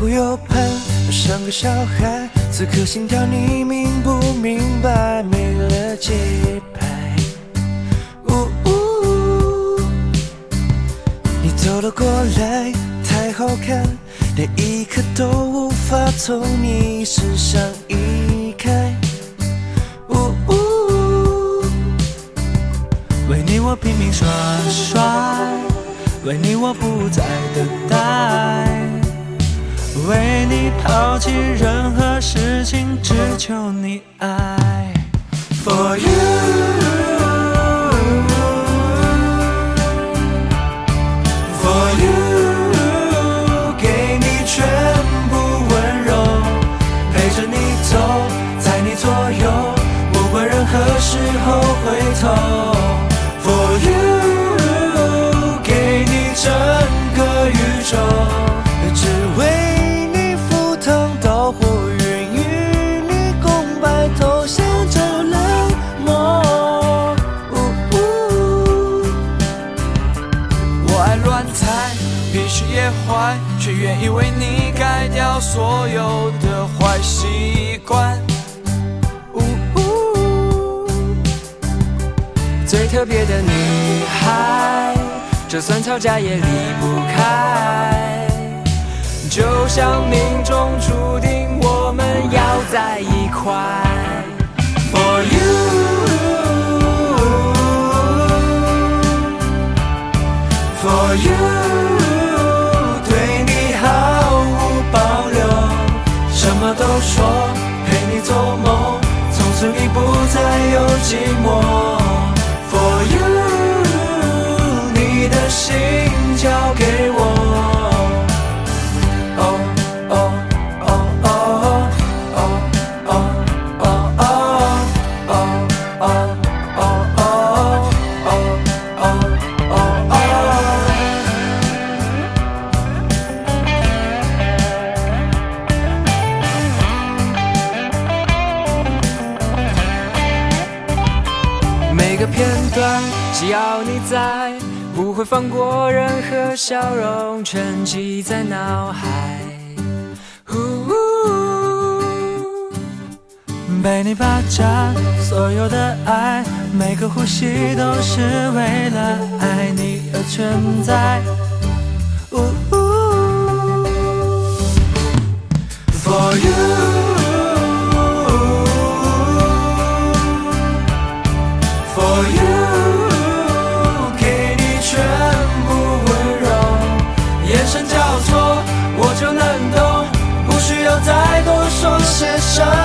左右盼，像个小孩，此刻心跳你明不明白？没了节拍。你走了过来，太好看，连一刻都无法从你身上移开。为你我拼命耍帅，为你我不再等待，为你抛弃任何事情，只求你爱。For you， For you， 给你全部温柔，陪着你走，在你左右，不管任何时候回头。For you， 给你整个宇宙，只为你赴汤蹈火，愿与你共白头，享受冷漠。我爱乱猜，必须也坏，却愿意为你改掉所有的坏习惯。最特别的女孩，就算吵架也离不开，就像命中注定我们要在一块。For you， For you， 对你毫无保留，什么都说，陪你做梦，从此你不再有寂寞。For you， 你的心交给我。每个片段，只要你在，不会放过任何笑容，全记在脑海。被你霸占所有的爱，每个呼吸都是为了爱你而存在。For you，For you， 给你全部温柔，眼神交错我就能懂，不需要再多说些什么。